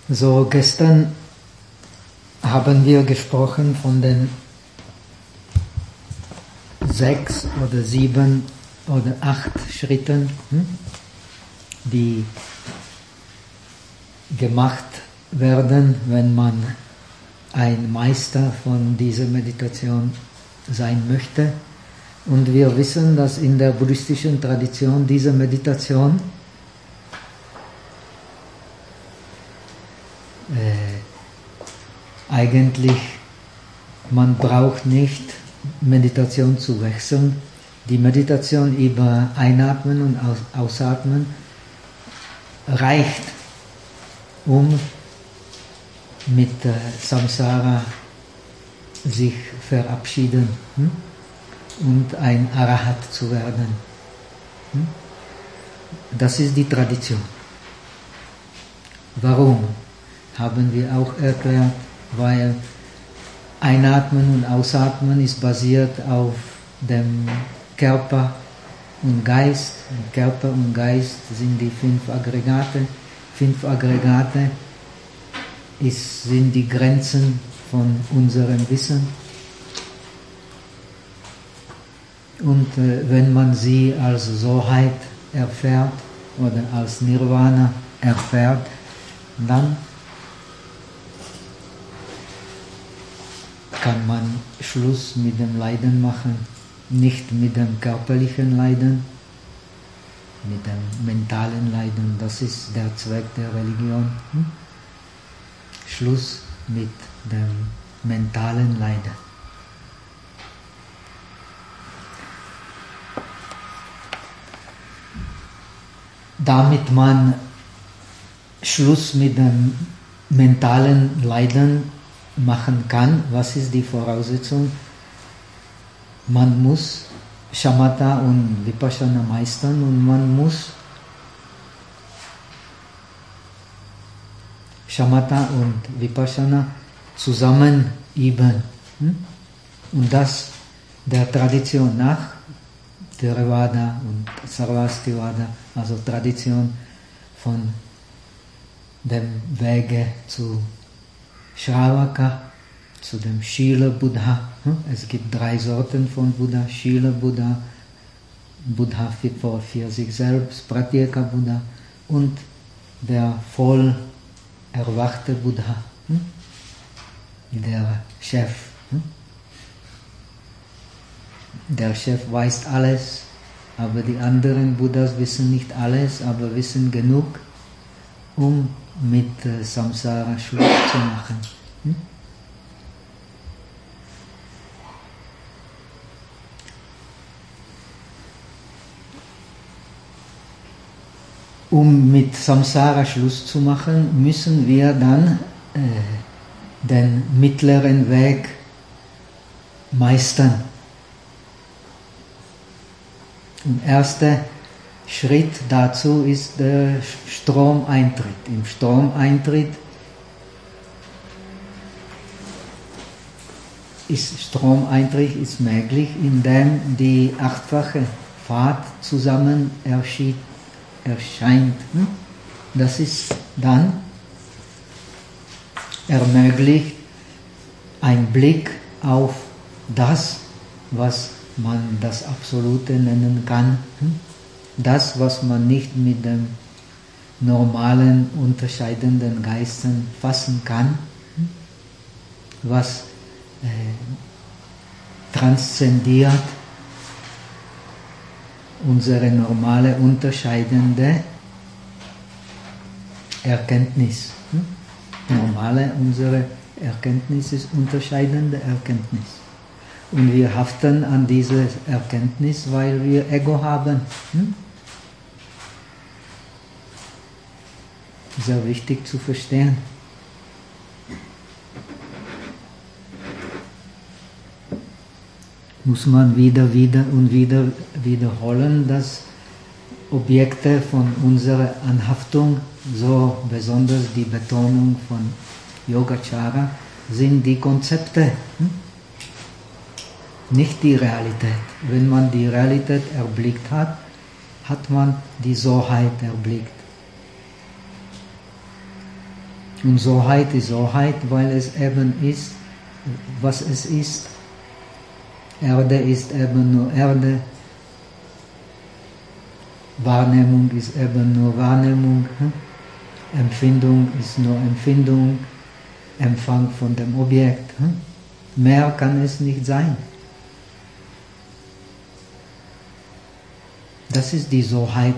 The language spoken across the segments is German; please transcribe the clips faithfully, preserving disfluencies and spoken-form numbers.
So, gestern haben wir gesprochen von den sechs oder sieben oder acht Schritten, hm, die gemacht werden, wenn man ein Meister von dieser Meditation sein möchte. Und wir wissen, dass in der buddhistischen Tradition diese Meditation äh, eigentlich, man braucht nicht Meditation zu wechseln. Die Meditation über Einatmen und Ausatmen reicht, um mit äh, Samsara sich verabschieden, hm? und ein Arahat zu werden. Hm? Das ist die Tradition. Warum? Haben wir auch erklärt, weil Einatmen und Ausatmen ist basiert auf dem Körper und Geist. Und Körper und Geist sind die fünf Aggregate. Fünf Aggregate ist, sind die Grenzen von unserem Wissen. Und äh, wenn man sie als Soheit erfährt oder als Nirvana erfährt, dann kann man Schluss mit dem Leiden machen, nicht mit dem körperlichen Leiden, mit dem mentalen Leiden. Das ist der Zweck der Religion. Hm? Schluss mit dem mentalen Leiden. Damit man Schluss mit dem mentalen Leiden machen kann, was ist die Voraussetzung? Man muss Shamatha und Vipassana meistern und man muss Shamatha und Vipassana zusammen üben. Und das der Tradition nach, Theravada und Sarvastivada, also Tradition von dem Wege zu Shravaka, zu dem Shila Buddha. Es gibt drei Sorten von Buddha: Shila Buddha, Buddha für, für sich selbst, Pratyeka Buddha und der voll erwachte Buddha, der Chef. Der Chef weiß alles, aber die anderen Buddhas wissen nicht alles, aber wissen genug, um mit Samsara Schluss zu machen. Hm? Um mit Samsara Schluss zu machen, müssen wir dann äh, den mittleren Weg meistern. Der erste Schritt dazu ist der Stromeintritt. Im Stromeintritt ist Stromeintritt ist möglich, indem die achtfache Pfad zusammen erscheint. Das ist dann ermöglicht ein Blick auf das, was man das Absolute nennen kann. Das, was man nicht mit dem normalen, unterscheidenden Geisten fassen kann, was äh, transzendiert unsere normale, unterscheidende Erkenntnis. Normale, unsere Erkenntnis ist unterscheidende Erkenntnis. Und wir haften an diese Erkenntnis, weil wir Ego haben. Hm? Sehr wichtig zu verstehen. Muss man wieder, wieder und wieder wiederholen, dass Objekte von unserer Anhaftung, so besonders die Betonung von Yogacara, sind die Konzepte. Hm? Nicht die Realität. Wenn man die Realität erblickt hat, hat man die Soheit erblickt. Und Soheit ist Soheit, weil es eben ist, was es ist. Erde ist eben nur Erde. Wahrnehmung ist eben nur Wahrnehmung. Empfindung ist nur Empfindung. Empfang von dem Objekt. Mehr kann es nicht sein. Das ist die Soheit.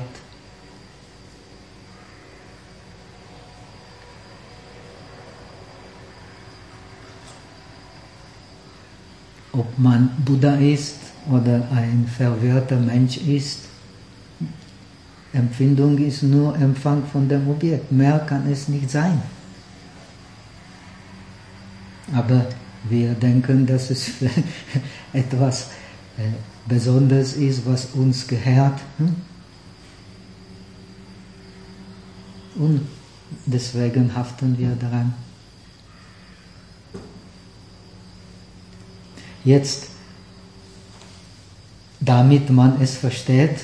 Ob man Buddha ist oder ein verwirrter Mensch ist, Empfindung ist nur Empfang von dem Objekt. Mehr kann es nicht sein. Aber wir denken, dass es etwas äh, Besonderes ist, was uns gehört. Hm? Und deswegen haften wir daran. Jetzt, damit man es versteht,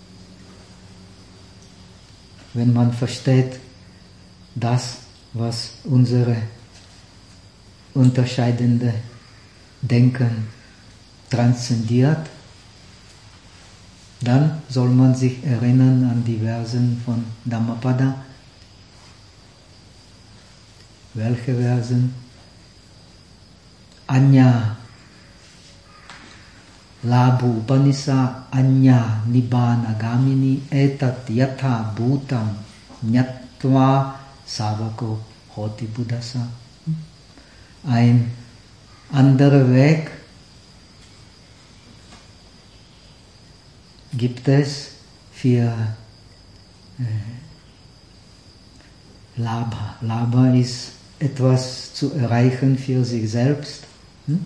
wenn man versteht, das, was unsere unterscheidende Denken transzendiert, dann soll man sich erinnern an die Versen von Dhammapada. Welche Versen? Anya Labhu Upanisa Anya Nibbana Gamini Etat Yatha Bhutam Nyatva Savako Hoti Buddhasa. Ein anderer Weg gibt es für äh, Labha. Labha ist etwas zu erreichen für sich selbst. Hm?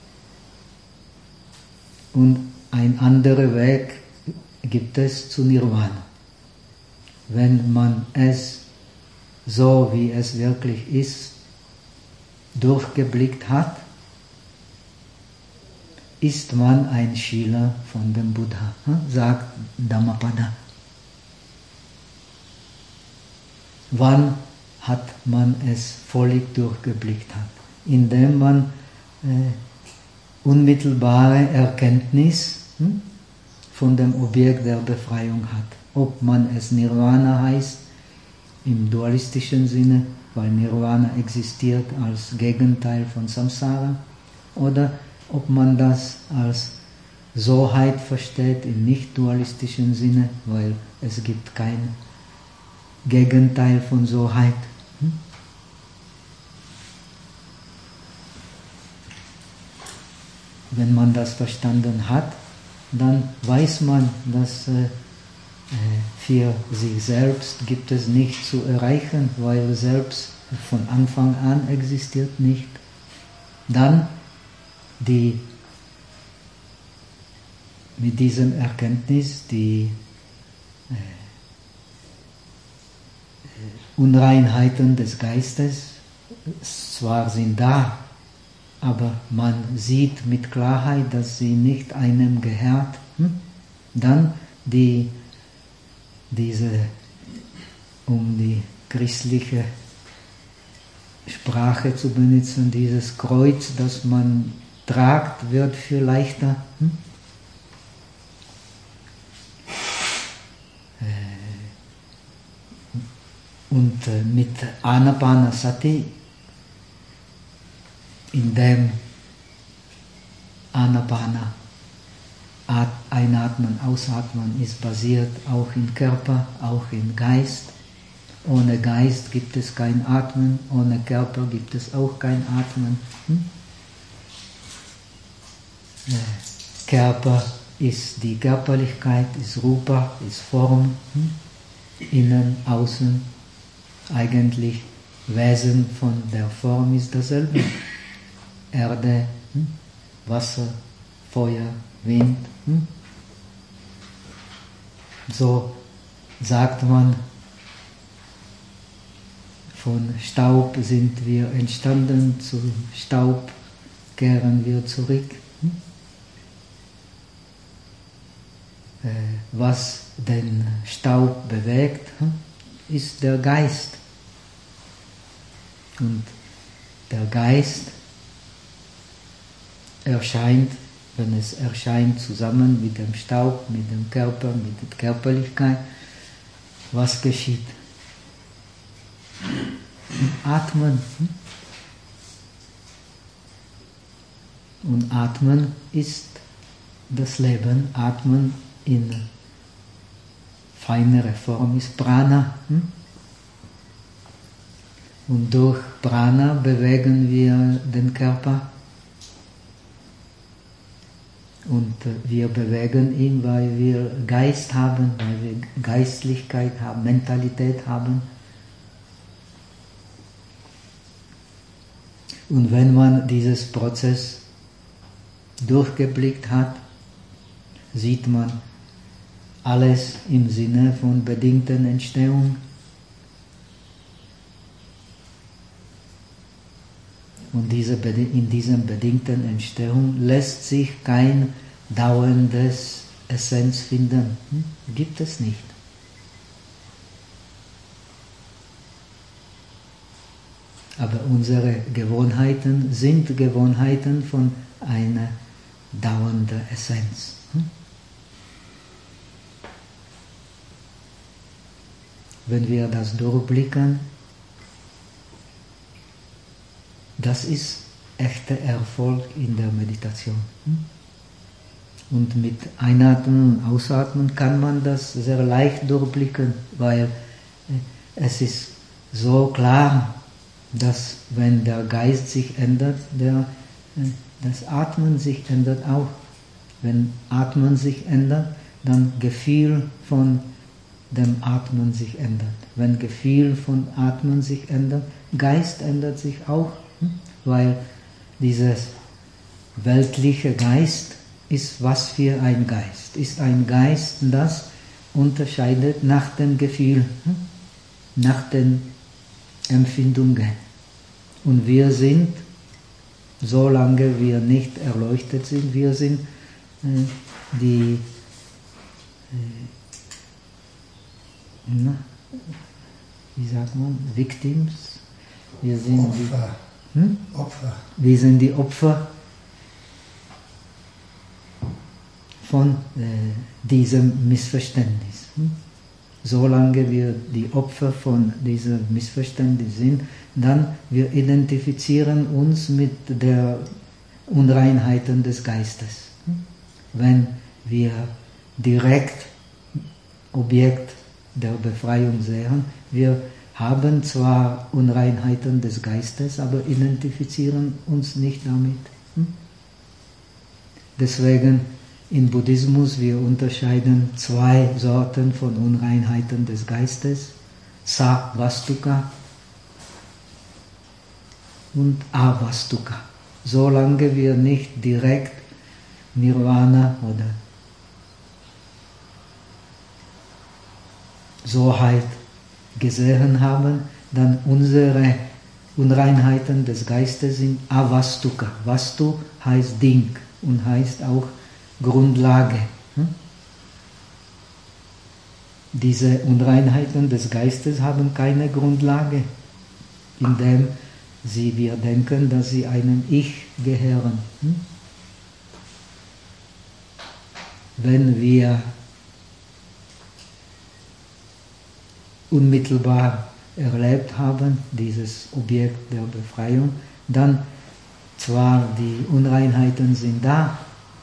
Und ein anderer Weg gibt es zu Nirvana. Wenn man es so, wie es wirklich ist, durchgeblickt hat, ist man ein Schüler von dem Buddha, sagt Dhammapada. Wann hat man es völlig durchgeblickt hat? Indem man äh, unmittelbare Erkenntnis hm, von dem Objekt der Befreiung hat. Ob man es Nirvana heißt, im dualistischen Sinne, weil Nirvana existiert als Gegenteil von Samsara, oder ob man das als Soheit versteht im nicht-dualistischen Sinne, weil es gibt kein Gegenteil von Soheit. Hm? Wenn man das verstanden hat, dann weiß man, dass äh, für sich selbst gibt es nichts zu erreichen, weil selbst von Anfang an existiert nicht. Dann die mit diesem Erkenntnis die äh, Unreinheiten des Geistes zwar sind da, aber man sieht mit Klarheit, dass sie nicht einem gehört. Hm? Dann die, diese, um die christliche Sprache zu benutzen, dieses Kreuz, das man tragt, wird viel leichter. Hm? Und mit Anapanasati, indem Anapana, Einatmen, Ausatmen, ist basiert auch im Körper, auch im Geist. Ohne Geist gibt es kein Atmen, ohne Körper gibt es auch kein Atmen. Hm? Körper ist die Körperlichkeit, ist Rupa, ist Form, hm? Innen, Außen. Eigentlich Wesen von der Form ist dasselbe. Erde, hm? Wasser, Feuer, Wind. Hm? So sagt man, von Staub sind wir entstanden, zu Staub kehren wir zurück. Hm? Äh, was den Staub bewegt, hm? ist der Geist. Und der Geist erscheint, wenn es erscheint, zusammen mit dem Staub, mit dem Körper, mit der Körperlichkeit. Was geschieht? Atmen. Und Atmen ist das Leben. Atmen in feinere Form ist Prana. Und durch Prana bewegen wir den Körper. Und wir bewegen ihn, weil wir Geist haben, weil wir Geistlichkeit haben, Mentalität haben. Und wenn man dieses Prozess durchgeblickt hat, sieht man alles im Sinne von bedingten Entstehung. Und diese, in dieser bedingten Entstehung lässt sich kein dauerndes Essenz finden. Hm? Gibt es nicht. Aber unsere Gewohnheiten sind Gewohnheiten von einer dauernden Essenz. Hm? Wenn wir das durchblicken, das ist echter Erfolg in der Meditation. Und mit Einatmen und Ausatmen kann man das sehr leicht durchblicken, weil es ist so klar, dass wenn der Geist sich ändert, der, das Atmen sich ändert auch. Wenn Atmen sich ändert, dann Gefühl von dem Atmen sich ändert. Wenn Gefühl von Atmen sich ändert, Geist ändert sich auch. Weil dieses weltliche Geist ist was für ein Geist? Ist ein Geist, das unterscheidet nach dem Gefühl, nach den Empfindungen. Und wir sind, solange wir nicht erleuchtet sind, wir sind äh, die, äh, na, wie sagt man, Victims. Wir sind Opfer. Die, hm? Opfer. Wir sind die Opfer von äh, diesem Missverständnis. Hm? Solange wir die Opfer von diesem Missverständnis sind, dann wir identifizieren uns mit der Unreinheiten des Geistes. Hm? Wenn wir direkt Objekt der Befreiung sehen, wir haben zwar Unreinheiten des Geistes, aber identifizieren uns nicht damit. Hm? Deswegen im Buddhismus, wir unterscheiden zwei Sorten von Unreinheiten des Geistes, Sa-Vastuka und A-Vastuka. Solange wir nicht direkt Nirvana oder Soheit gesehen haben, dann unsere Unreinheiten des Geistes sind Avastuka. Vastu heißt Ding und heißt auch Grundlage. Diese Unreinheiten des Geistes haben keine Grundlage, indem sie, wir denken, dass sie einem Ich gehören. Wenn wir unmittelbar erlebt haben, dieses Objekt der Befreiung, dann zwar die Unreinheiten sind da,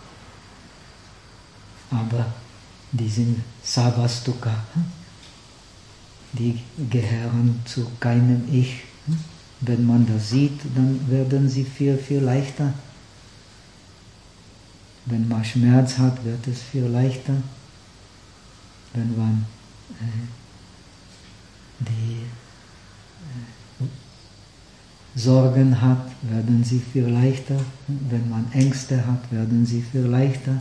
aber die sind Savastuka, die gehören zu keinem Ich. Wenn man das sieht, dann werden sie viel, viel leichter. Wenn man Schmerz hat, wird es viel leichter. Wenn man äh, die äh, Sorgen hat, werden sie viel leichter. Wenn man Ängste hat, werden sie viel leichter.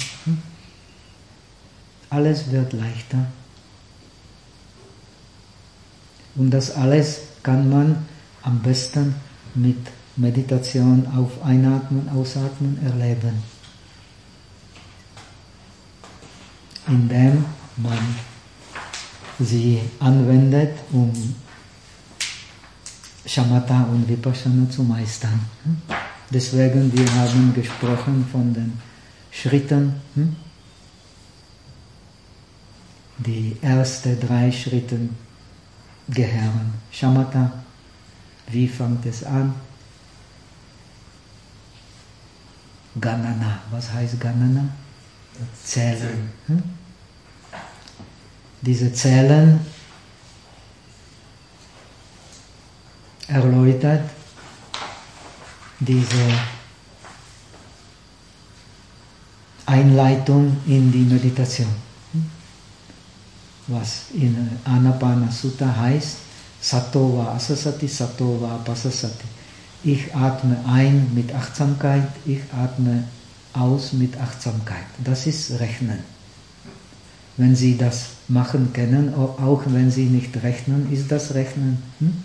Alles wird leichter. Und das alles kann man am besten mit Meditation auf Einatmen, Ausatmen erleben. Indem man sie anwendet, um Shamatha und Vipassana zu meistern. Deswegen, wir haben gesprochen von den Schritten. Die ersten drei Schritte gehören Shamatha. Wie fängt es an? Ganana. Was heißt Ganana? Zählen. Hm? Diese Zählen erläutert diese Einleitung in die Meditation. Was in Anapana Sutta heißt, Sato va asasati, Sato va pasasati. Ich atme ein mit Achtsamkeit, ich atme aus mit Achtsamkeit. Das ist Rechnen. Wenn Sie das machen können, auch wenn Sie nicht rechnen, ist das Rechnen. Hm?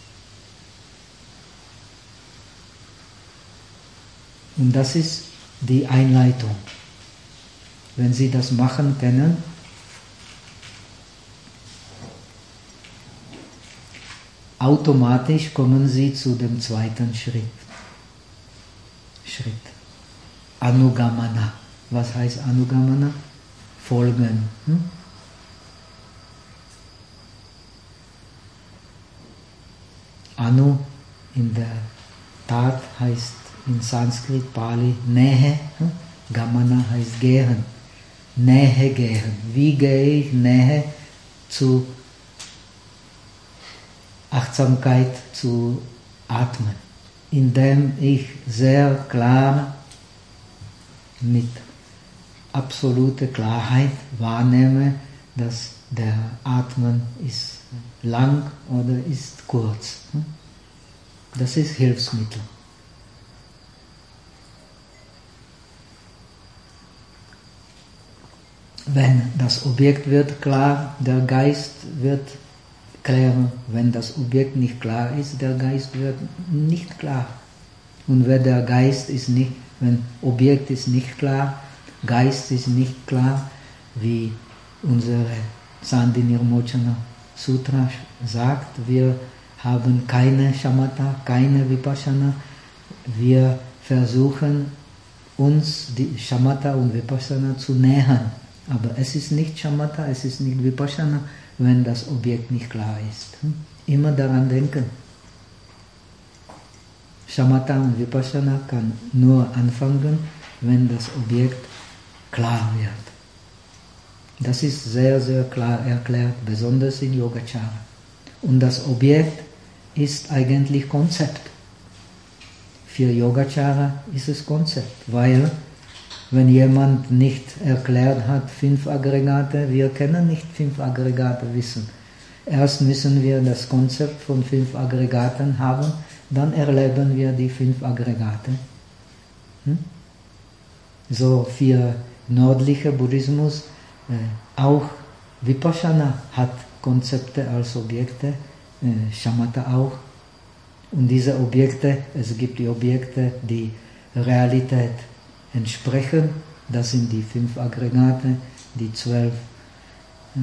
Und das ist die Einleitung. Wenn Sie das machen können, automatisch kommen Sie zu dem zweiten Schritt. Schritt. Anugamana. Was heißt Anugamana? Folgen. Hm? Anu in der Tat heißt in Sanskrit, Pali, Nähe. Hm? Gamana heißt gehen. Nähe gehen. Wie gehe ich Nähe zu Achtsamkeit zu atmen, indem ich sehr klar mit absoluter Klarheit wahrnehme, dass der Atmen ist lang oder ist kurz. Das ist Hilfsmittel. Wenn das Objekt wird klar, der Geist wird klären. Wenn das Objekt nicht klar ist, der Geist wird nicht klar. Und wenn der Geist ist nicht, wenn Objekt ist nicht klar, Geist ist nicht klar, wie unsere Sandhi Nirmochana Sutra sagt, wir haben keine Shamatha, keine Vipassana, wir versuchen uns die Shamatha und Vipassana zu nähern. Aber es ist nicht Shamatha, es ist nicht Vipassana, wenn das Objekt nicht klar ist. Immer daran denken. Shamatha und Vipassana kann nur anfangen, wenn das Objekt klar wird. Das ist sehr, sehr klar erklärt, besonders in Yogacara. Und das Objekt ist eigentlich Konzept. Für Yogacara ist es Konzept, weil wenn jemand nicht erklärt hat, fünf Aggregate, wir können nicht fünf Aggregate wissen. Erst müssen wir das Konzept von fünf Aggregaten haben, dann erleben wir die fünf Aggregate. Hm? So für nördlicher Buddhismus, äh, auch Vipassana hat Konzepte als Objekte, äh, Shamatha auch. Und diese Objekte, es gibt die Objekte, die Realität entsprechen, das sind die fünf Aggregate, die zwölf äh,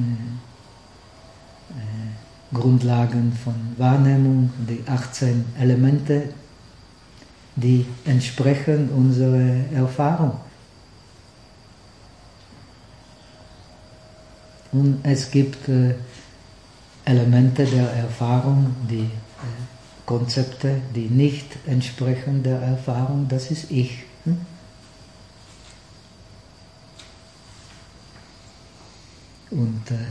äh, Grundlagen von Wahrnehmung, die achtzehn Elemente, die entsprechen unserer Erfahrung. Und es gibt äh, Elemente der Erfahrung, die äh, Konzepte, die nicht entsprechen der Erfahrung, das ist Ich. Hm? Und äh,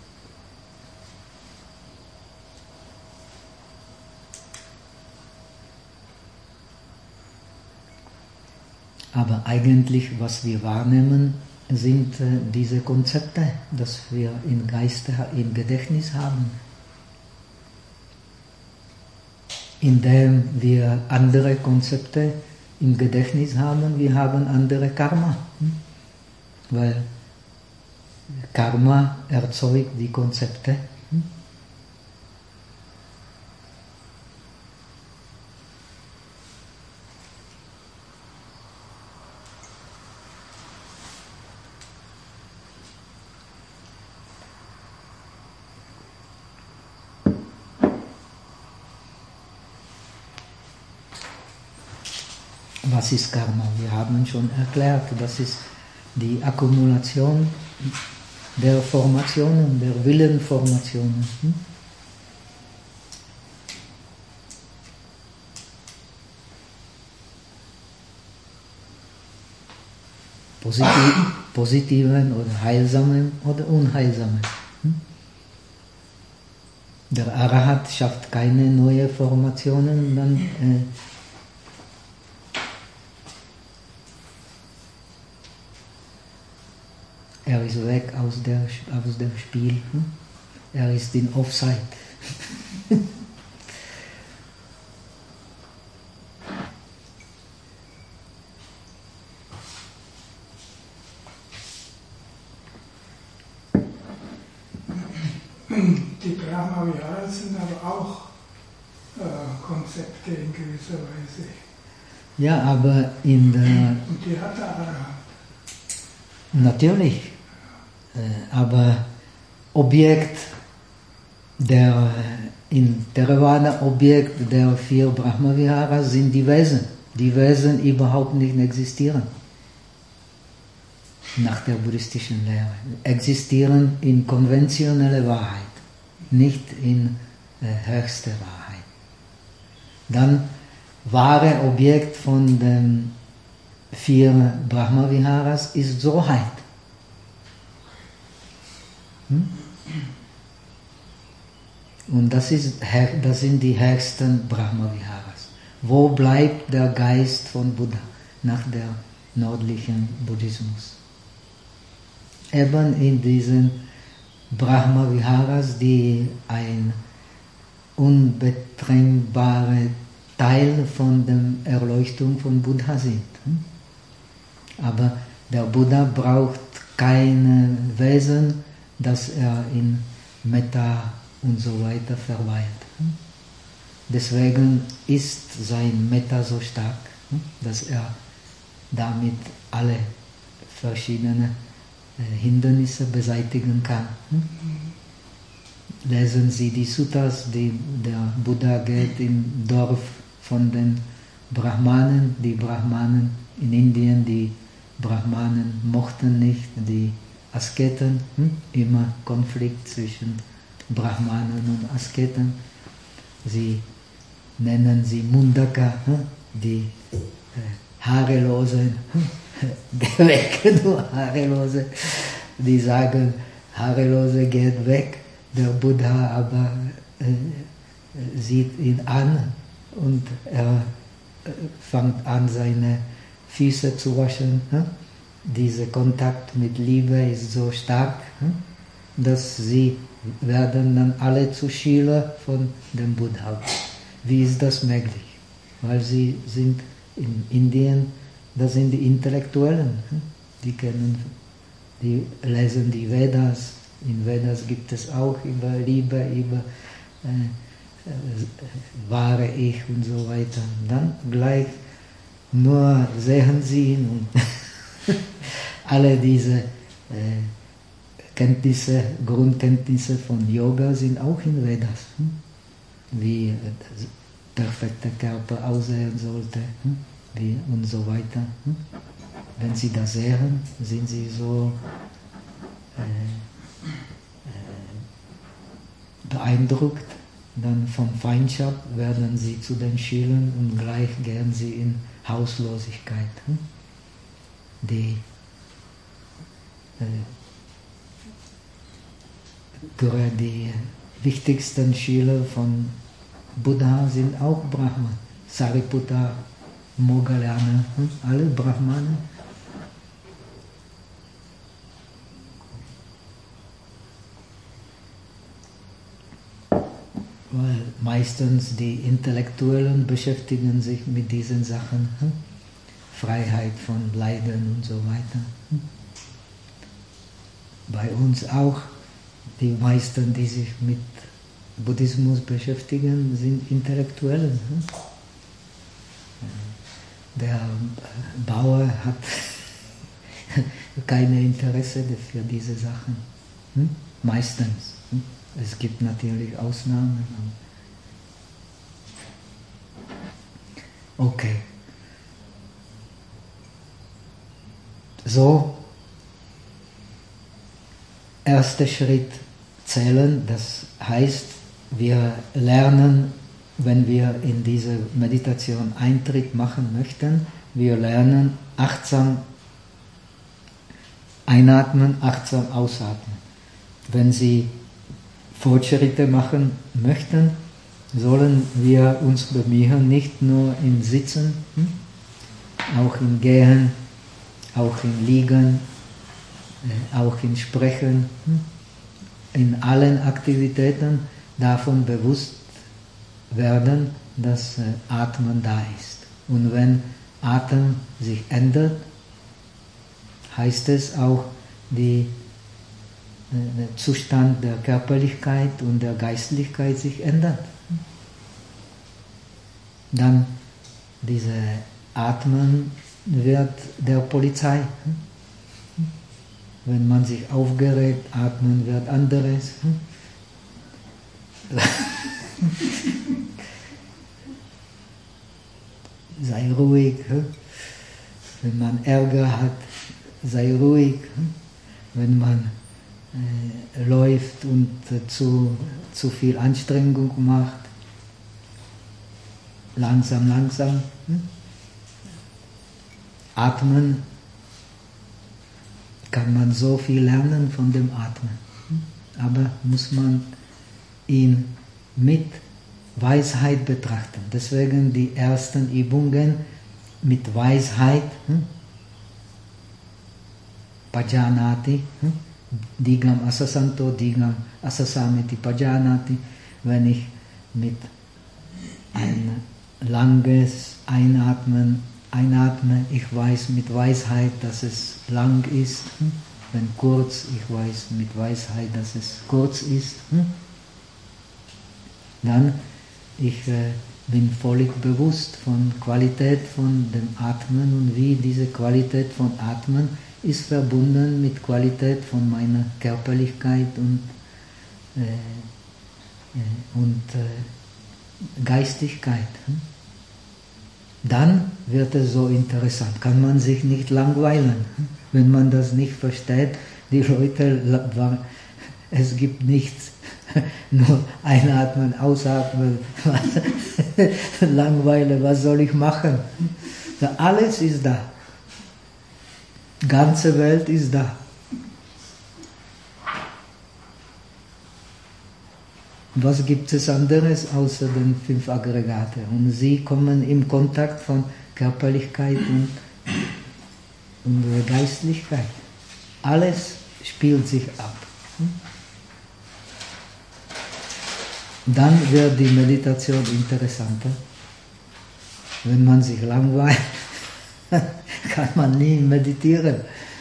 aber eigentlich, was wir wahrnehmen, sind äh, diese Konzepte, dass wir im Geiste, im Gedächtnis haben. Indem wir andere Konzepte im Gedächtnis haben, wir haben andere Karma. Hm? Weil Karma erzeugt die Konzepte. Hm? Was ist Karma? Wir haben schon erklärt, das ist die Akkumulation der Formationen, der Willenformationen. Hm? Positiv, positiven oder heilsamen oder unheilsamen. Hm? Der Arahat schafft keine neuen Formationen, dann äh, er ist weg aus, der, aus dem Spiel. Hm? Er ist in Offside. Die Brahma-Viharas sind aber auch äh, Konzepte in gewisser Weise. Ja, aber in der... Und die hat der Arahat. Natürlich, äh, aber Objekt der, in Theravada, Objekt der vier Brahma-Viharas sind die Wesen, die Wesen überhaupt nicht existieren. Nach der buddhistischen Lehre. Existieren in konventioneller Wahrheit, nicht in äh, höchster Wahrheit. Dann wahre Objekt von den vier Brahma-Viharas ist Soheit. Hm? Und das, ist, das sind die höchsten Brahma-Viharas. Wo bleibt der Geist von Buddha nach der nördlichen Buddhismus? Eben in diesen Brahma-Viharas, die ein unbetränkbarer Teil von der Erleuchtung von Buddha sind. Aber der Buddha braucht kein Wesen, das er in Metta und so weiter verweilt. Deswegen ist sein Metta so stark, dass er damit alle verschiedenen Hindernisse beseitigen kann. Lesen Sie die Suttas, die der Buddha geht im Dorf von den Brahmanen. Die Brahmanen in Indien, die Brahmanen mochten nicht die Asketen. Immer Konflikt zwischen Brahmanen und Asketen. Sie nennen sie Mundaka, die Haarelosen. Geh weg, du Haarelose. Die sagen, Haarelose geht weg. Der Buddha aber äh, sieht ihn an und er äh, fängt an, seine Füße zu waschen. Hm? Dieser Kontakt mit Liebe ist so stark, hm? dass sie werden dann alle zu Schüler von dem Buddha. Wie ist das möglich? Weil sie sind in Indien, das sind die Intellektuellen, die kennen, die lesen die Vedas. In Vedas gibt es auch über Liebe, über äh, äh, wahre Ich und so weiter. Dann gleich nur sehen sie ihn und alle diese äh, Kenntnisse, Grundkenntnisse von Yoga sind auch in Vedas. Hm? Wie äh, der perfekte Körper aussehen sollte. Hm? Wie und so weiter. Hm? Wenn Sie das sehen, sind Sie so äh, äh, beeindruckt. Dann von Feindschaft werden Sie zu den Schülern und gleich gehen Sie in Hauslosigkeit. Hm? Die äh, die wichtigsten Schüler von Buddha sind auch Brahman. Sariputta, Moggallana, hm? alle Brahmanen. Weil meistens die Intellektuellen beschäftigen sich mit diesen Sachen. Hm? Freiheit von Leiden und so weiter. Hm? Bei uns auch. Die meisten, die sich mit Buddhismus beschäftigen, sind Intellektuelle. Hm? Der Bauer hat kein Interesse für diese Sachen. Hm? Meistens. Hm? Es gibt natürlich Ausnahmen. Okay. so, erster Schritt zählen, das heißt, wir lernen, wenn wir in diese Meditation Eintritt machen möchten, wir lernen achtsam einatmen, achtsam ausatmen. Wenn Sie Fortschritte machen möchten, sollen wir uns bemühen, nicht nur im Sitzen, auch im Gehen, auch im Liegen, auch im Sprechen, in allen Aktivitäten davon bewusst werden, dass Atmen da ist. Und wenn Atem sich ändert, heißt es auch, die, der Zustand der Körperlichkeit und der Geistlichkeit sich ändert. Dann diese Atmen wird der Polizei. Wenn man sich aufgeregt, atmen wird anderes. Sei ruhig. Wenn man Ärger hat, sei ruhig. Wenn man äh, läuft und äh, zu, zu viel Anstrengung macht, langsam, langsam. Atmen, kann man so viel lernen von dem Atmen. Aber muss man ihn mit Weisheit betrachten. Deswegen die ersten Übungen mit Weisheit, hm? Pajanati, hm? Digam asasanto, digam asasamiti pajanati. Wenn ich mit ein langes Einatmen einatme, ich weiß mit Weisheit, dass es lang ist. Hm? Wenn kurz, ich weiß mit Weisheit, dass es kurz ist. Hm? Dann ich äh, bin völlig bewusst von Qualität von dem Atmen und wie diese Qualität von Atmen ist verbunden mit Qualität von meiner Körperlichkeit und, äh, äh, und äh, Geistigkeit. Hm? Dann wird es so interessant, kann man sich nicht langweilen. Hm? Wenn man das nicht versteht, die Leute, es gibt nichts. Nur einatmen, ausatmen, Langeweile, was soll ich machen? Alles ist da. Die ganze Welt ist da. Was gibt es anderes außer den fünf Aggregate? Und sie kommen im Kontakt von Körperlichkeit und, und Geistlichkeit. Alles spielt sich ab. Dann wird die Meditation interessanter. Wenn man sich langweilt, kann man nie meditieren.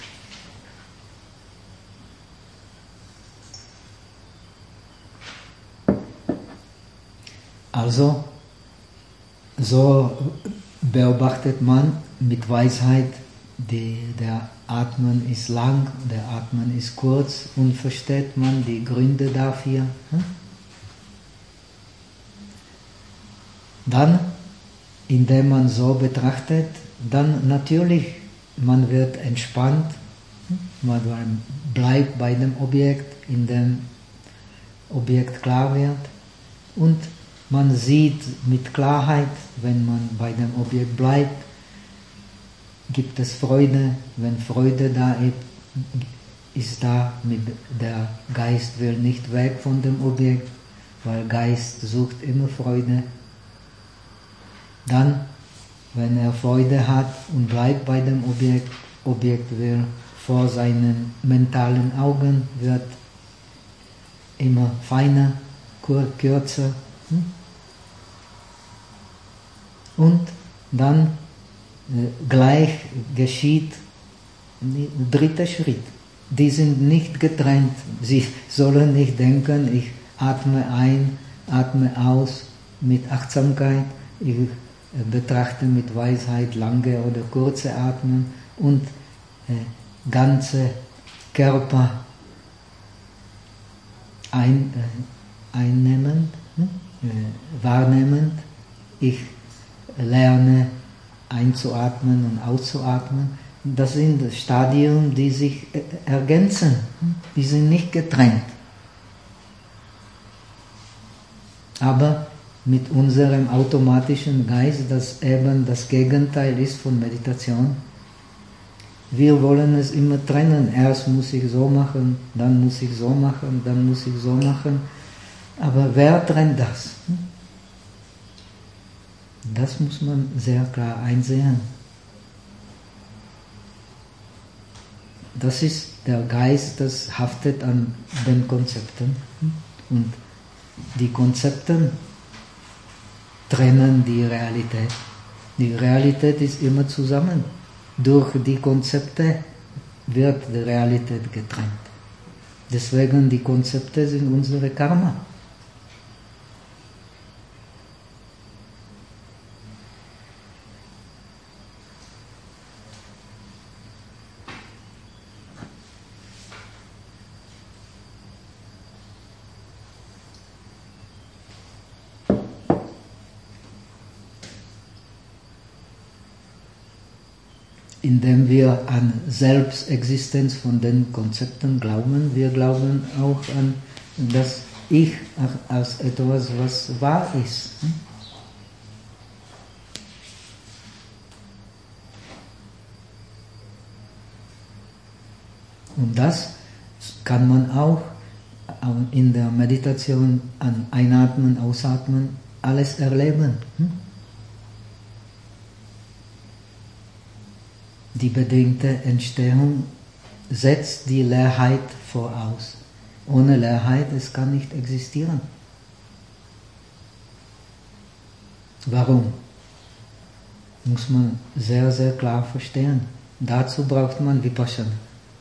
Also, so beobachtet man mit Weisheit, die, der Atmen ist lang, der Atmen ist kurz und versteht man die Gründe dafür. Hm? Dann, indem man so betrachtet, dann natürlich, man wird entspannt, man bleibt bei dem Objekt, in dem Objekt klar wird und man sieht mit Klarheit, wenn man bei dem Objekt bleibt, gibt es Freude, wenn Freude da ist, ist da, mit der Geist will nicht weg von dem Objekt, weil Geist sucht immer Freude. Dann, wenn er Freude hat und bleibt bei dem Objekt, Objekt will vor seinen mentalen Augen, wird immer feiner, kürzer. Und dann äh, gleich geschieht der dritte Schritt. Die sind nicht getrennt. Sie sollen nicht denken, ich atme ein, atme aus mit Achtsamkeit, ich betrachte mit Weisheit lange oder kurze Atmen und äh, ganze Körper ein, äh, einnehmend, hm? äh, wahrnehmend. Ich lerne einzuatmen und auszuatmen. das sind Stadien, die sich ergänzen, die sind nicht getrennt. Aber mit unserem automatischen Geist, das eben das Gegenteil ist von Meditation, wir wollen es immer trennen. Erst muss ich so machen, dann muss ich so machen, dann muss ich so machen. Aber wer trennt das? Das muss man sehr klar einsehen. Das ist der Geist, das haftet an den Konzepten. Und die Konzepte trennen die Realität. Die Realität ist immer zusammen. Durch die Konzepte wird die Realität getrennt. Deswegen die Konzepte sind unsere Karma. Indem wir an Selbstexistenz von den Konzepten glauben, wir glauben auch an das Ich als etwas, was wahr ist. Und das kann man auch in der Meditation an Einatmen, Ausatmen alles erleben. Die bedingte Entstehung setzt die Leerheit voraus. Ohne Leerheit, es kann nicht existieren. Warum? Muss man sehr, sehr klar verstehen. Dazu braucht man Vipassana.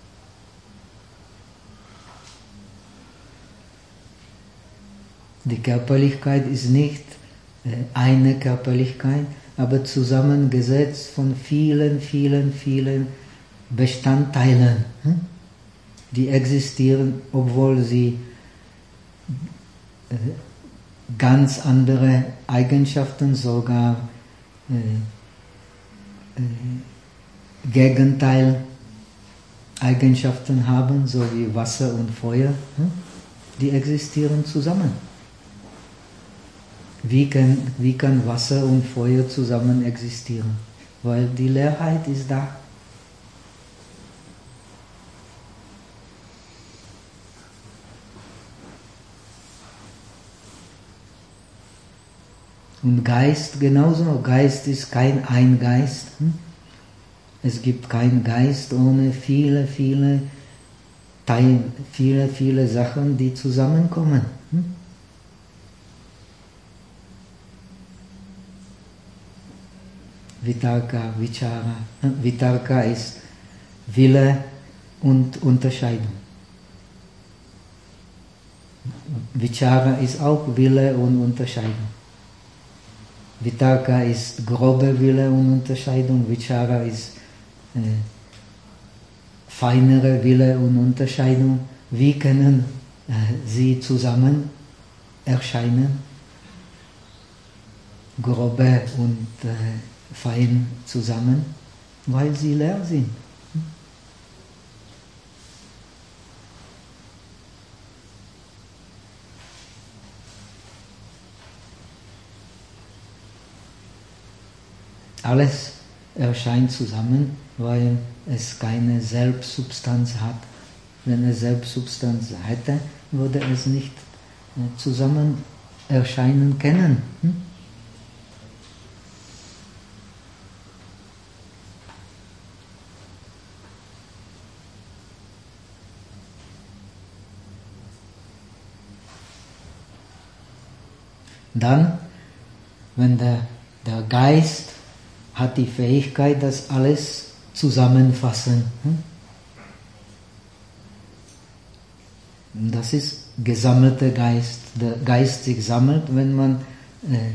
Die Körperlichkeit ist nicht eine Körperlichkeit, aber zusammengesetzt von vielen, vielen, vielen Bestandteilen, die existieren, obwohl sie ganz andere Eigenschaften, sogar äh, äh, Gegenteil-Eigenschaften haben, so wie Wasser und Feuer, die existieren zusammen. Wie kann, wie kann Wasser und Feuer zusammen existieren? Weil die Leerheit ist da. Und Geist genauso. Geist ist kein Ein-Geist. Es gibt keinen Geist ohne viele, viele Teile, viele, viele Sachen, die zusammenkommen. Vitarka, Vichara. Vitarka ist Wille und Unterscheidung. Vichara ist auch Wille und Unterscheidung. Vitarka ist grobe Wille und Unterscheidung. Vichara ist äh, feinere Wille und Unterscheidung. Wie können äh, sie zusammen erscheinen? Grobe und äh, fein zusammen, weil sie leer sind. Alles erscheint zusammen, weil es keine Selbstsubstanz hat. Wenn es Selbstsubstanz hätte, würde es nicht zusammen erscheinen können. Hm? Dann, wenn der, der Geist hat die Fähigkeit, das alles zusammenfassen. Das ist gesammelter Geist. Der Geist sich sammelt, wenn man äh,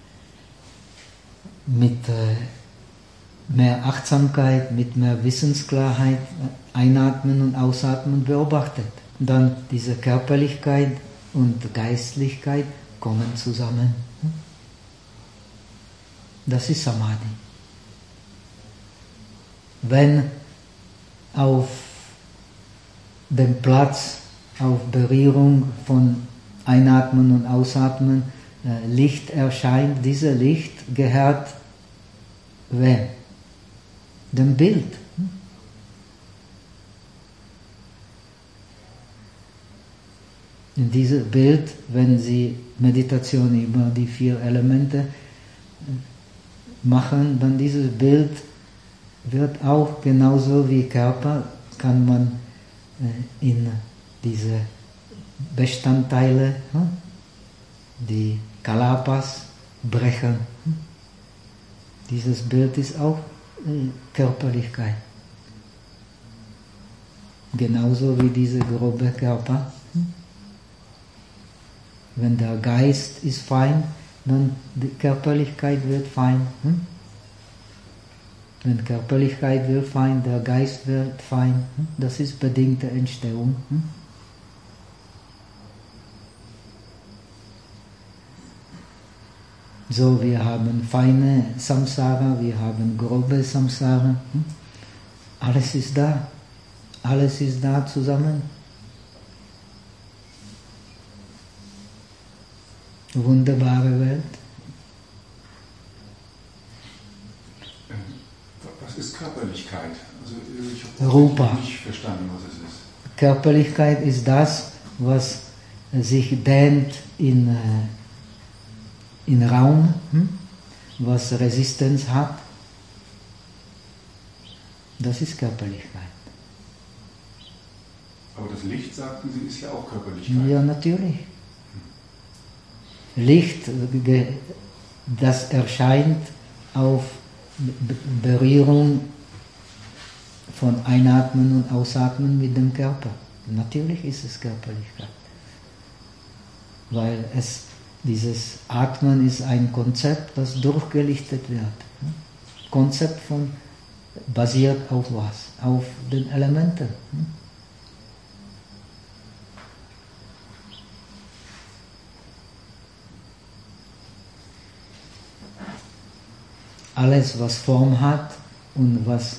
mit äh, mehr Achtsamkeit, mit mehr Wissensklarheit Einatmen und Ausatmen beobachtet. Dann diese Körperlichkeit und Geistlichkeit kommen zusammen. Das ist Samadhi. wenn auf dem Platz, auf Berührung von Einatmen und Ausatmen äh, Licht erscheint, dieses Licht gehört wem? Dem Bild. In diesem Bild, wenn Sie Meditation über die vier Elemente machen, dann dieses Bild wird auch genauso wie Körper, kann man äh, in diese Bestandteile, hm, die Kalapas, brechen. Dieses Bild ist auch äh, Körperlichkeit. Genauso wie diese grobe Körper. Wenn der Geist ist fein, dann die Körperlichkeit wird fein. Hm? Wenn Körperlichkeit wird fein, der Geist wird fein. Hm? Das ist bedingte Entstehung. Hm? So, wir haben feine Samsara, wir haben grobe Samsara. Hm? Alles ist da. Alles ist da zusammen. Wunderbare Welt. Was ist Körperlichkeit? Also ich habe Rupa. nicht verstanden, was es ist. Körperlichkeit ist das, was sich dehnt in, in Raum, hm? was Resistenz hat. Das ist Körperlichkeit. Aber das Licht, sagten Sie, ist ja auch Körperlichkeit. Ja, natürlich. Licht, das erscheint auf Berührung von Einatmen und Ausatmen mit dem Körper. Natürlich ist es Körperlichkeit. Weil es, dieses Atmen ist ein Konzept, das durchgelichtet wird. Konzept von, basiert auf was? Auf den Elementen. Alles, was Form hat und was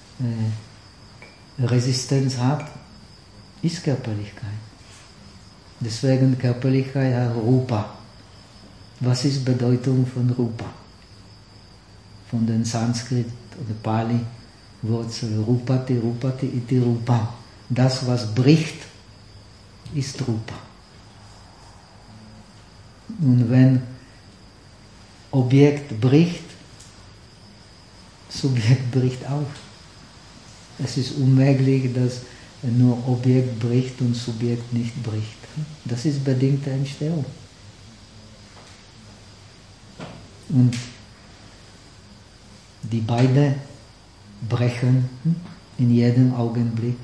äh, Resistenz hat, ist Körperlichkeit. Deswegen Körperlichkeit hat Rupa. Was ist die Bedeutung von Rupa? Von den Sanskrit oder Pali Wurzel Rupati, Rupati iti Rupa. Das, was bricht, ist Rupa. Und wenn Objekt bricht, Subjekt bricht auf. Es ist unmöglich, dass nur Objekt bricht und Subjekt nicht bricht. Das ist bedingte Entstehung. Und die beiden brechen in jedem Augenblick.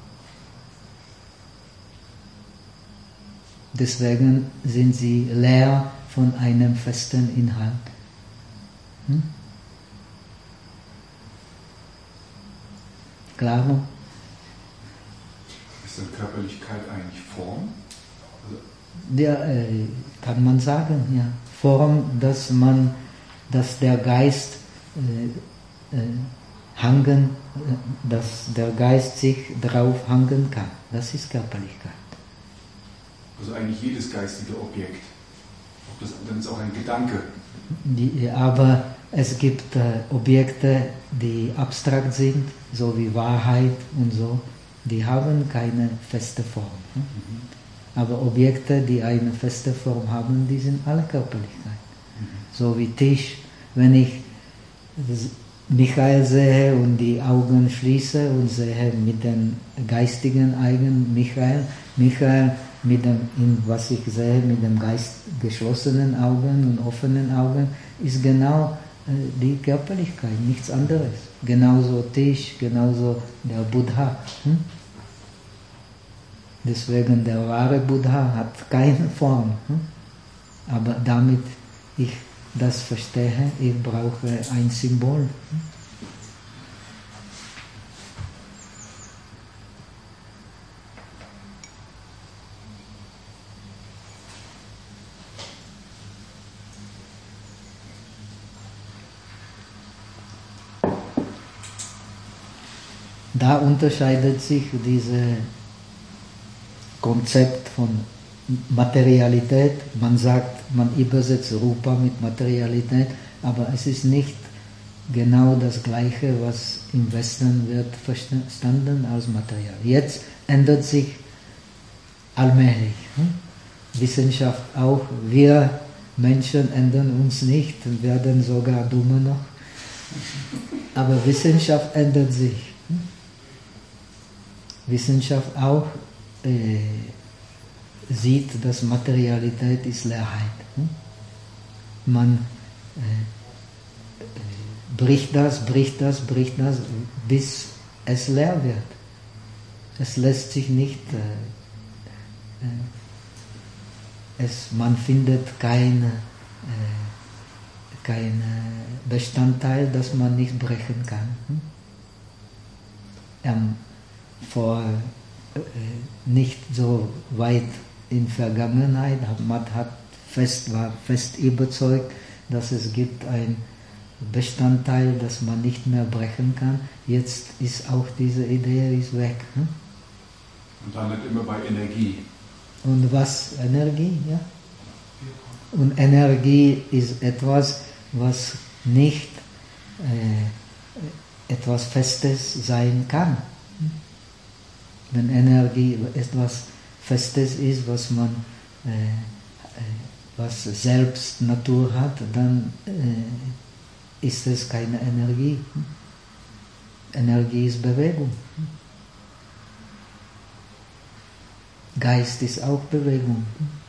Deswegen sind sie leer von einem festen Inhalt. Klar? Ist denn Körperlichkeit eigentlich Form? Also ja, äh, kann man sagen, ja. Form, dass man, dass der Geist äh, äh, hangen, äh, dass der Geist sich drauf hangen kann. Das ist Körperlichkeit. Also eigentlich jedes geistige Objekt. Ob das, dann ist auch ein Gedanke. Die, aber es gibt äh, Objekte, die abstrakt sind, so wie Wahrheit und so, die haben keine feste Form. Hm? Mhm. Aber Objekte, die eine feste Form haben, die sind alle Körperlichkeit. Mhm. So wie Tisch, wenn ich Michael sehe und die Augen schließe und sehe mit den geistigen Augen Michael, Michael mit dem, was ich sehe, mit dem Geist geschlossenen Augen und offenen Augen, ist genau äh, die Körperlichkeit, nichts anderes. Genauso Tisch, genauso der Buddha. Hm? Deswegen der wahre Buddha hat keine Form. Hm? Aber damit ich das verstehe, ich brauche ein Symbol. Hm? da unterscheidet sich dieses Konzept von Materialität. Man sagt, man übersetzt Rupa mit Materialität, aber es ist nicht genau das Gleiche, was im Westen wird verstanden als Material. Jetzt ändert sich allmählich. Hm? Wissenschaft auch. Wir Menschen ändern uns nicht und werden sogar dummer noch. Aber Wissenschaft ändert sich. Hm? Wissenschaft auch äh, sieht, dass Materialität ist Leerheit. Hm? Man äh, bricht das, bricht das, bricht das, bis es leer wird. Es lässt sich nicht, äh, äh, es, man findet keine, äh, kein Bestandteil, das man nicht brechen kann. Hm? Ähm, vor äh, nicht so weit in Vergangenheit, man hat fest, war fest überzeugt, dass es gibt ein Bestandteil, das man nicht mehr brechen kann. Jetzt ist auch diese Idee ist weg. Hm? Und dann nicht immer bei Energie. Und was? Energie? Ja. Und Energie ist etwas, was nicht äh, etwas Festes sein kann. Hm? Wenn Energie etwas Festes ist, was man äh, was selbst Natur hat, dann äh, ist es keine Energie. Energie ist Bewegung. Geist ist auch Bewegung.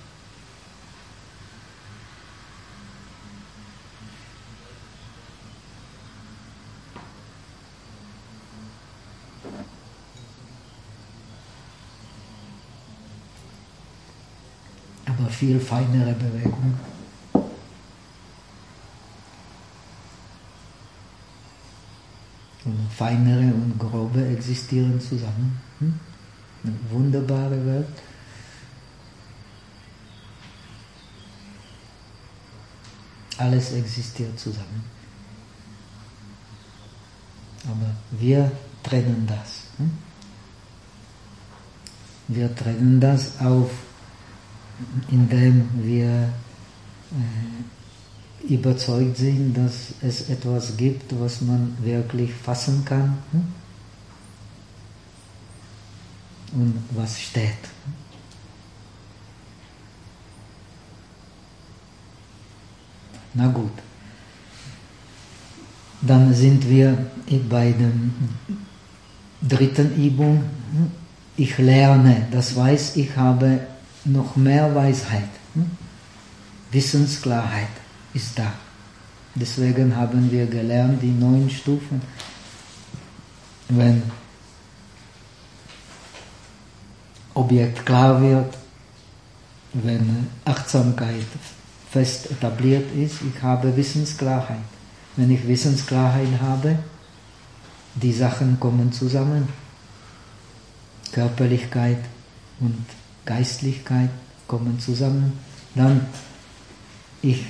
Aber viel feinere Bewegung. Und feinere und grobe existieren zusammen. Hm? Eine wunderbare Welt. Alles existiert zusammen. Aber wir trennen das. Hm? Wir trennen das auf, indem wir äh, überzeugt sind, dass es etwas gibt, was man wirklich fassen kann. Hm? Und was steht. Na gut. Dann sind wir bei der dritten Übung. Ich lerne, das heißt, ich habe noch mehr Weisheit. Wissensklarheit ist da. Deswegen haben wir gelernt, die neun Stufen. Wenn Objekt klar wird, wenn Achtsamkeit fest etabliert ist, ich habe Wissensklarheit. Wenn ich Wissensklarheit habe, die Sachen kommen zusammen. Körperlichkeit und Geistlichkeit kommen zusammen. Dann ich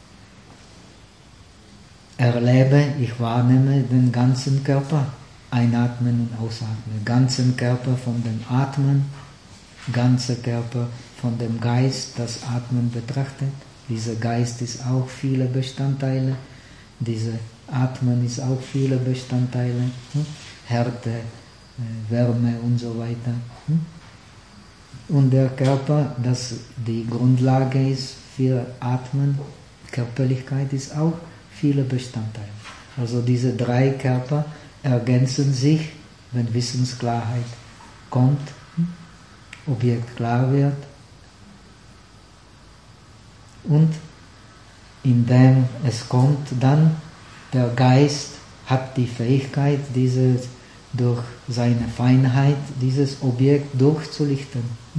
erlebe, ich wahrnehme den ganzen Körper. Einatmen und ausatmen. Ganzen Körper von dem Atmen, ganzer Körper von dem Geist, das Atmen betrachtet. Dieser Geist ist auch viele Bestandteile. Diese Atmen ist auch viele Bestandteile. Hm? Härte, Wärme und so weiter. Hm? Und der Körper, das die Grundlage ist für Atmen, Körperlichkeit ist auch viele Bestandteile. Also diese drei Körper ergänzen sich, wenn Wissensklarheit kommt, hm? Objekt klar wird. Und indem es kommt, dann der Geist hat die Fähigkeit, dieses, durch seine Feinheit dieses Objekt durchzulichten.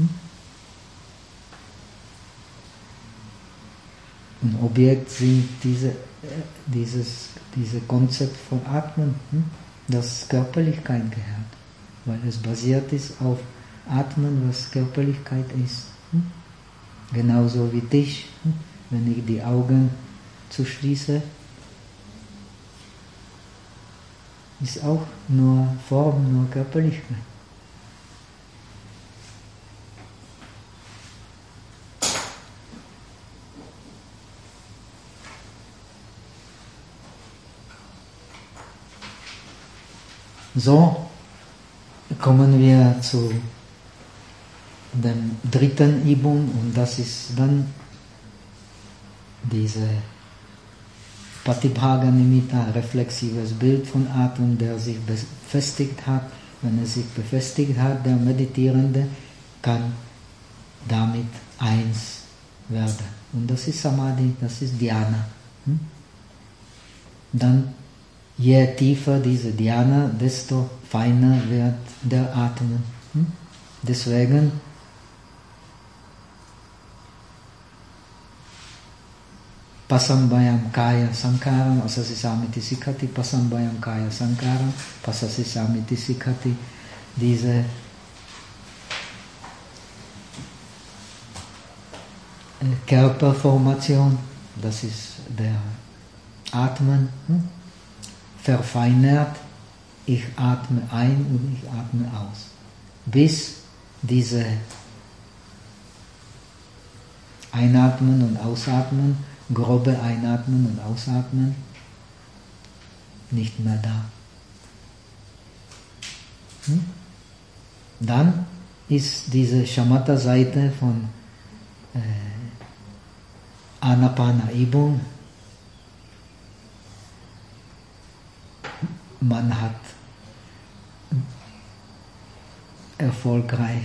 Ein Objekt sind diese, dieses, dieses Konzept von Atmen, das Körperlichkeit gehört, weil es basiert ist auf Atmen, was Körperlichkeit ist. Genauso wie dich, wenn ich die Augen zuschließe, ist auch nur Form, nur Körperlichkeit. So kommen wir zu der dritten Übung und das ist dann diese Patibhaga Nimitta, reflexives Bild von Atem, der sich befestigt hat. Wenn er sich befestigt hat, der Meditierende kann damit eins werden. Und das ist Samadhi, das ist Dhyana. Dann je tiefer diese Dhyana, desto feiner wird der Atem. Deswegen Pasambayam Kaya Sankaram, Asasisamiti Sikhati, Pasambayam Kaya Sankaram, Pasasisamiti Sikhati, diese Körperformation, das ist der Atmen, verfeinert, ich atme ein und ich atme aus. Bis diese Einatmen und Ausatmen, grobe Einatmen und Ausatmen, nicht mehr da. Hm? Dann ist diese Shamatha-Seite von äh, Anapana-Übung, man hat erfolgreich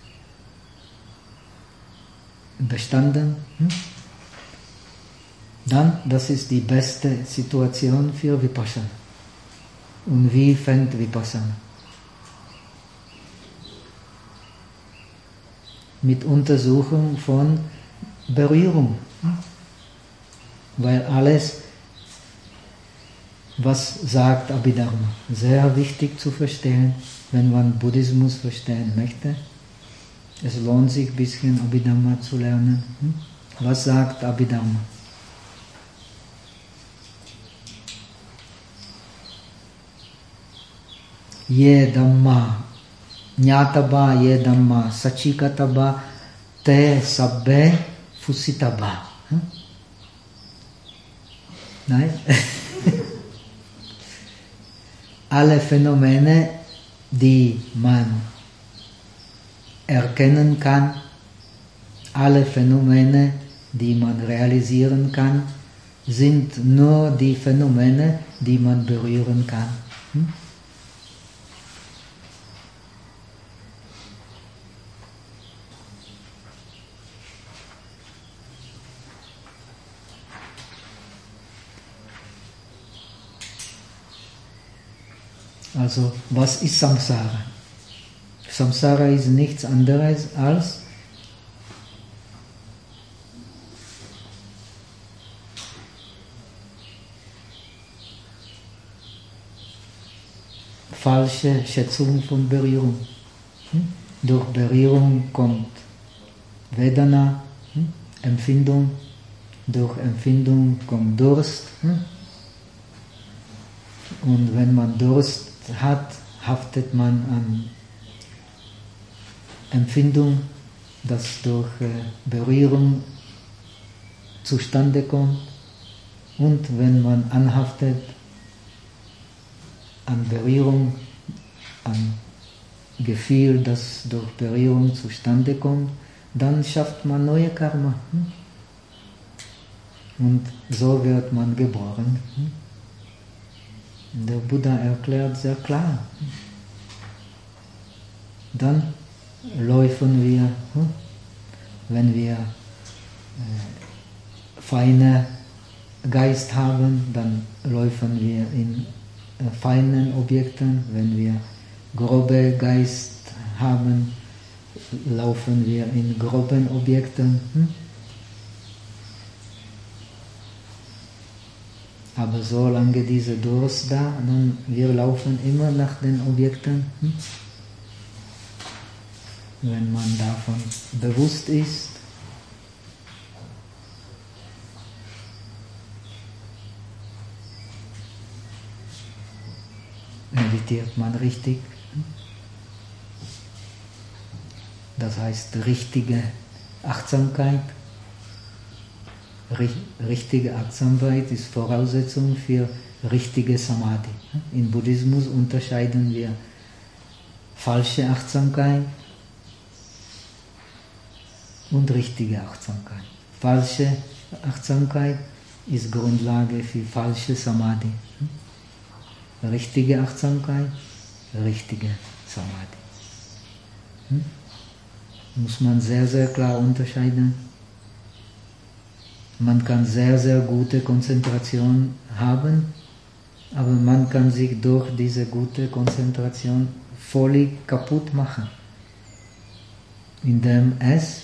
bestanden. Hm? Dann, das ist die beste Situation für Vipassana. Und wie fängt Vipassana? Mit Untersuchung von Berührung. Hm? Weil alles, was sagt Abhidharma, sehr wichtig zu verstehen, wenn man Buddhismus verstehen möchte. Es lohnt sich ein bisschen Abhidharma zu lernen. Hm? Was sagt Abhidharma? Ye Dhamma Nyataba Ye Dhamma Sachikataba Te Sabbe Fusitaba. Hm? Nein? Alle Phänomene, die man erkennen kann, alle Phänomene, die man realisieren kann, sind nur die Phänomene, die man berühren kann. Hm? Also, was ist Samsara? Samsara ist nichts anderes als falsche Schätzung von Berührung. Hm? Durch Berührung kommt Vedana, hm? Empfindung, durch Empfindung kommt Durst. Hm? Und wenn man Durst hat, haftet man an Empfindung, das durch Berührung zustande kommt. Und wenn man anhaftet an Berührung, an Gefühl, das durch Berührung zustande kommt, dann schafft man neue Karma. Und so wird man geboren. Der Buddha erklärt sehr klar. Dann laufen wir, wenn wir äh, feine Geist haben, dann laufen wir in äh, feinen Objekten. Wenn wir grobe Geist haben, laufen wir in groben Objekten. Hm? Aber solange dieser Durst da, dann wir laufen immer nach den Objekten. Hm? Wenn man davon bewusst ist, meditiert man richtig. Das heißt, richtige Achtsamkeit. Richtige Achtsamkeit ist Voraussetzung für richtige Samadhi. Im Buddhismus unterscheiden wir falsche Achtsamkeit und richtige Achtsamkeit. Falsche Achtsamkeit ist Grundlage für falsche Samadhi. Richtige Achtsamkeit, richtige Samadhi. Muss man sehr, sehr klar unterscheiden. Man kann sehr, sehr gute Konzentration haben, aber man kann sich durch diese gute Konzentration völlig kaputt machen, indem es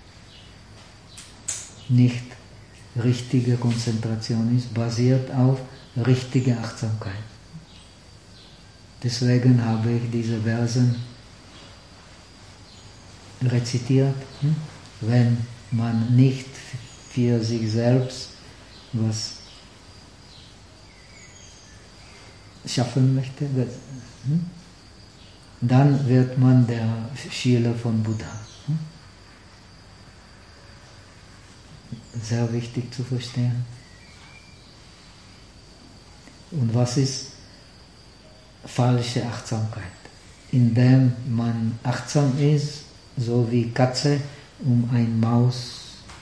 nicht richtige Konzentration ist, basiert auf richtige Achtsamkeit. Deswegen habe ich diese Versen rezitiert. Wenn man nicht für sich selbst was schaffen möchte, dann wird man der Schüler von Buddha. Sehr wichtig zu verstehen. Und was ist falsche Achtsamkeit? Indem man achtsam ist, so wie Katze um ein Maus.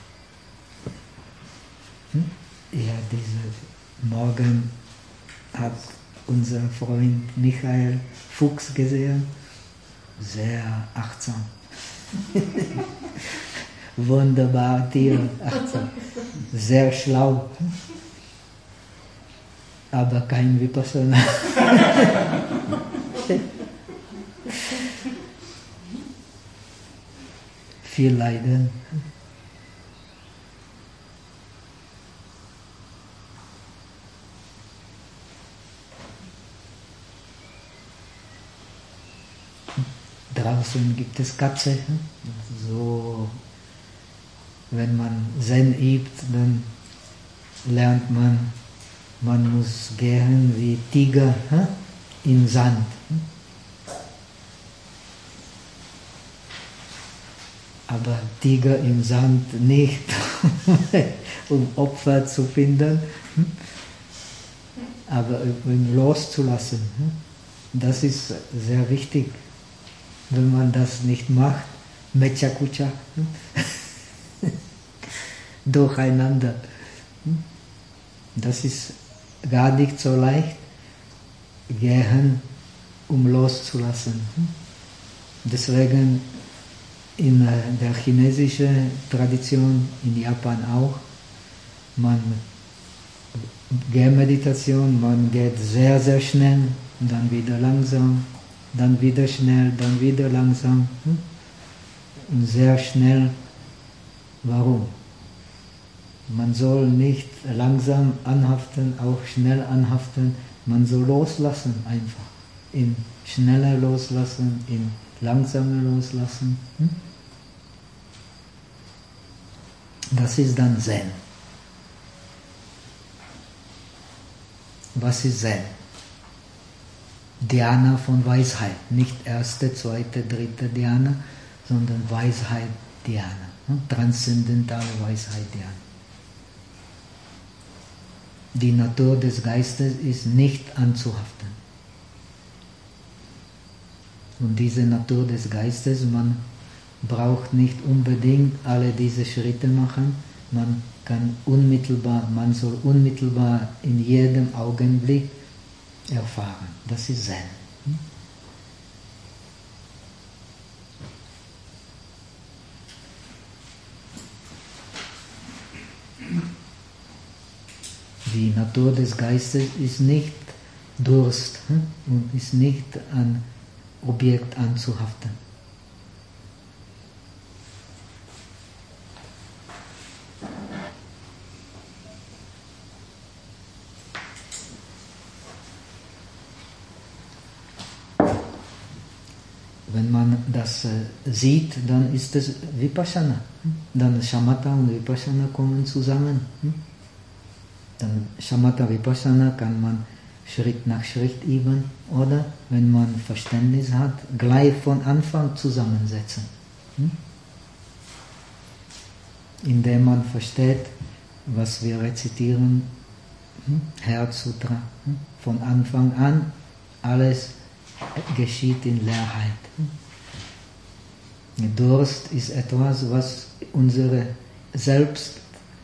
Ja, diese Morgen hat unser Freund Michael Fuchs gesehen. Sehr achtsam. Wunderbar Tier, achtsam. Sehr schlau. Aber kein Vipassana. Viel Leiden. Draußen gibt es Katze. So, wenn man Zen übt, dann lernt man, man muss gehen wie Tiger im Sand. Aber Tiger im Sand nicht, um Opfer zu finden, aber um loszulassen. Das ist sehr wichtig. Wenn man das nicht macht, Mecha-Kucha, durcheinander. Das ist gar nicht so leicht, gehen, um loszulassen. Deswegen in der chinesischen Tradition, in Japan auch, man Gehmeditation, man geht sehr, sehr schnell, dann wieder langsam, dann wieder schnell, dann wieder langsam und sehr schnell. Warum? Man soll nicht langsam anhaften, auch schnell anhaften, man soll loslassen einfach. In schneller loslassen, in langsamer loslassen. Das ist dann Zen. Was ist Zen? Dhyana von Weisheit. Nicht erste, zweite, dritte Dhyana, sondern Weisheit Dhyana. Transzendentale Weisheit Dhyana. Die Natur des Geistes ist nicht anzuhaften. Und diese Natur des Geistes, man braucht nicht unbedingt alle diese Schritte machen, man kann unmittelbar, man soll unmittelbar in jedem Augenblick erfahren. Das ist Zen. Die Natur des Geistes ist nicht Durst und ist nicht an Objekt anzuhaften. Wenn man das äh, sieht, dann ist es Vipassana. Dann Shamatha und Vipassana kommen zusammen. Dann Shamatha Vipassana kann man Schritt nach Schritt üben oder, wenn man Verständnis hat, gleich von Anfang zusammensetzen. Hm? Indem man versteht, was wir rezitieren, hm? Herzsutra. Hm? Von Anfang an, alles geschieht in Leerheit. Hm? Durst ist etwas, was unsere Selbst,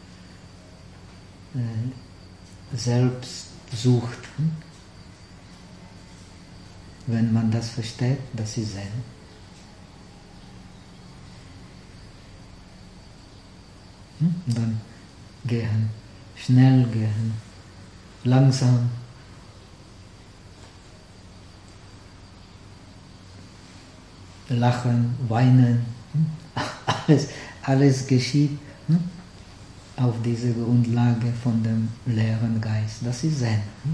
äh, Selbst sucht. Hm? Wenn man das versteht, das ist Zen. Hm? Dann gehen, schnell gehen, langsam. Lachen, weinen, hm? alles, alles geschieht hm? auf dieser Grundlage von dem leeren Geist. Das ist Zen. Hm?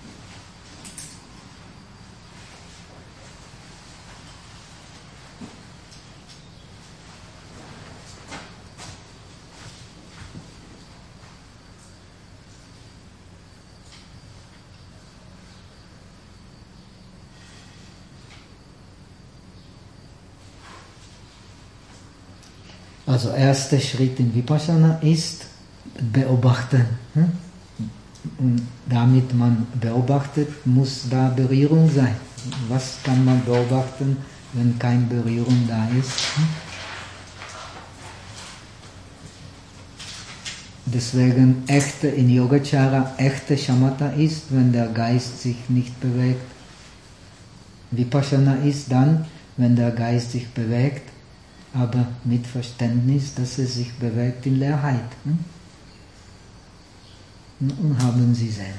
Also erster Schritt in Vipassana ist beobachten. Und damit man beobachtet, muss da Berührung sein. Was kann man beobachten, wenn keine Berührung da ist? Deswegen echte in Yogacara, echte Shamatha ist, wenn der Geist sich nicht bewegt. Vipassana ist dann, wenn der Geist sich bewegt, aber mit Verständnis, dass es sich bewegt in Leerheit. Hm? Und haben Sie Zen.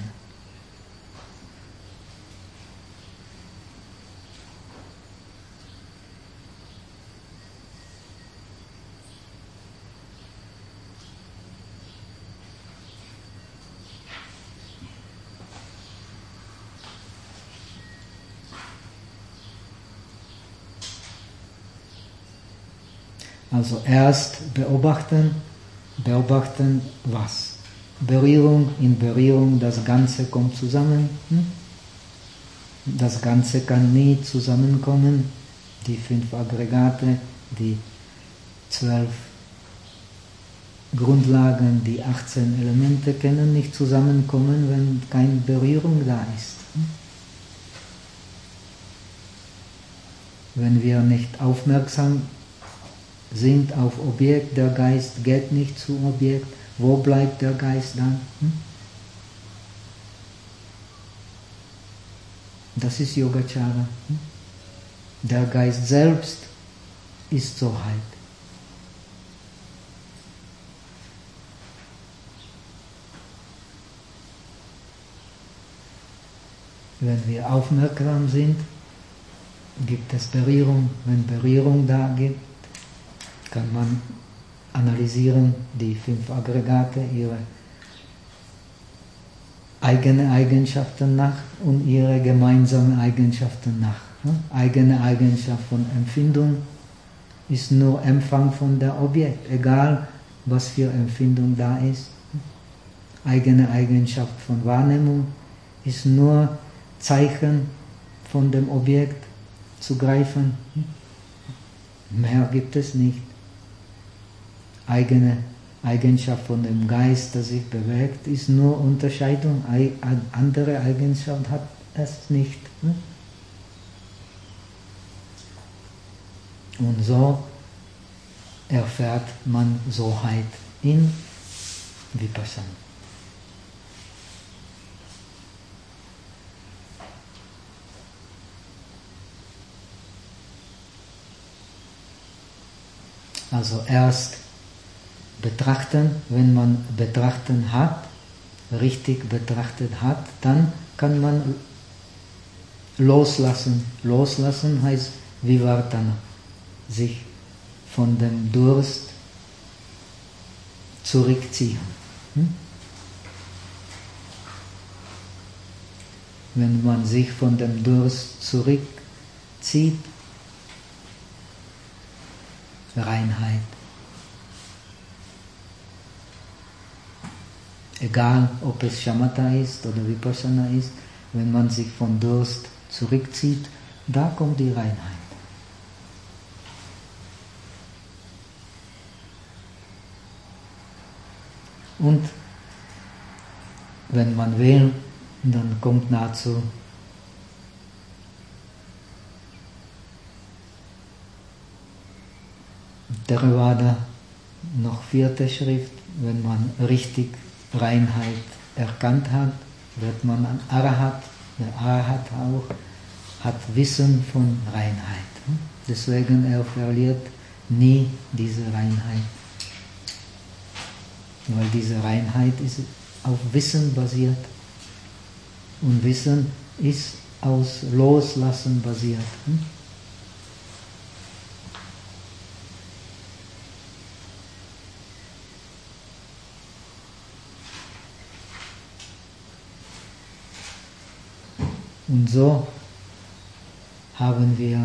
Also erst beobachten, beobachten was? Berührung, in Berührung, das Ganze kommt zusammen. Das Ganze kann nie zusammenkommen. Die fünf Aggregate, die zwölf Grundlagen, die achtzehn Elemente können nicht zusammenkommen, wenn keine Berührung da ist. Wenn wir nicht aufmerksam sind auf Objekt, der Geist geht nicht zu Objekt, wo bleibt der Geist dann? Hm? Das ist Yogacara. Hm? Der Geist selbst ist Soheit. Wenn wir aufmerksam sind, gibt es Berührung. Wenn Berührung da gibt, kann man analysieren, die fünf Aggregate, ihre eigenen Eigenschaften nach und ihre gemeinsamen Eigenschaften nach. Eigene Eigenschaft von Empfindung ist nur Empfang von der Objekt, egal was für Empfindung da ist. Eigene Eigenschaft von Wahrnehmung ist nur Zeichen von dem Objekt zu greifen. Mehr gibt es nicht. Eigene Eigenschaft von dem Geist, der sich bewegt, ist nur Unterscheidung. Andere Eigenschaft hat es nicht. Und so erfährt man Soheit in Vipassana. Also erst betrachten, wenn man betrachten hat, richtig betrachtet hat, dann kann man loslassen. Loslassen heißt Vivartana, sich von dem Durst zurückziehen. Hm? Wenn man sich von dem Durst zurückzieht, Reinheit. Egal, ob es Shamatha ist oder Vipassana ist, wenn man sich von Durst zurückzieht, da kommt die Reinheit. Und wenn man will, dann kommt nahezu Theravada, noch vierte Schrift, wenn man richtig Reinheit erkannt hat, wird man ein Arahat. Der Arahat auch hat Wissen von Reinheit. Deswegen er verliert nie diese Reinheit. Weil diese Reinheit ist auf Wissen basiert. Und Wissen ist aus Loslassen basiert. Und so haben wir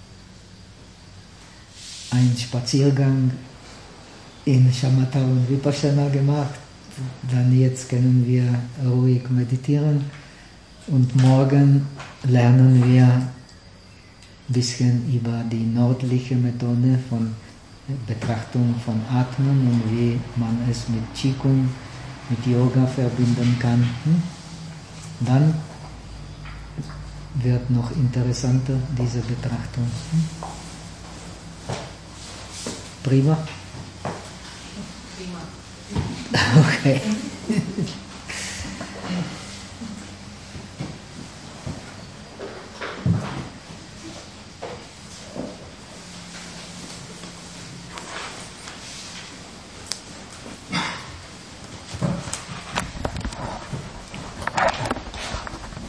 einen Spaziergang in Shamatha und Vipassana gemacht. Dann jetzt können wir ruhig meditieren und morgen lernen wir ein bisschen über die nördliche Methode von Betrachtung von Atmen und wie man es mit Qigong, mit Yoga verbinden kann. Dann wird noch interessanter, diese Betrachtung. Prima? Prima. Okay.